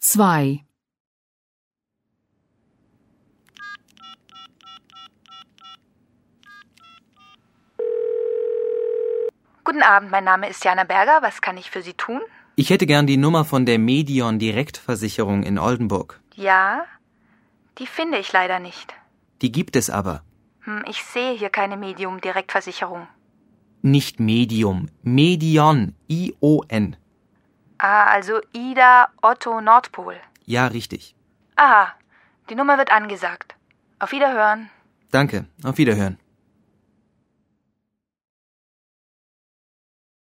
2. Guten Abend, mein Name ist Jana Berger. Was kann ich für Sie tun? Ich hätte gern die Nummer von der Medion Direktversicherung in Oldenburg. Ja, die finde ich leider nicht. Die gibt es aber. Ich sehe hier keine Medium-Direktversicherung. Nicht Medium, Medion, I-O-N. Ah, also Ida Otto Nordpol. Ja, richtig. Aha, die Nummer wird angesagt. Auf Wiederhören. Danke, auf Wiederhören.